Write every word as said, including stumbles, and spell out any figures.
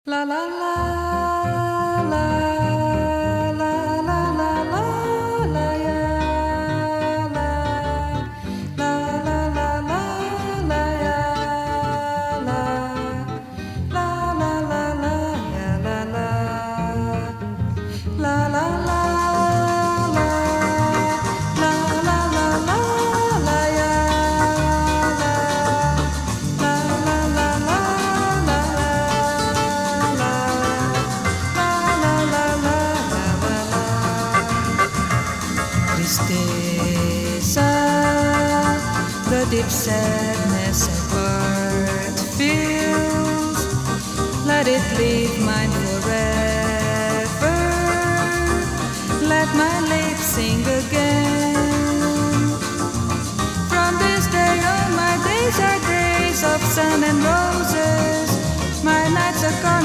La la la la la la la la la ya la la la la la la ya la la la la la ya la la la la la la la la la la la ya la la la la la Tristeza, the deep sadness and heart feels. Let it leave mine forever. Let my lips sing again. From this day on, my days are days of sun and roses. My nights are gone.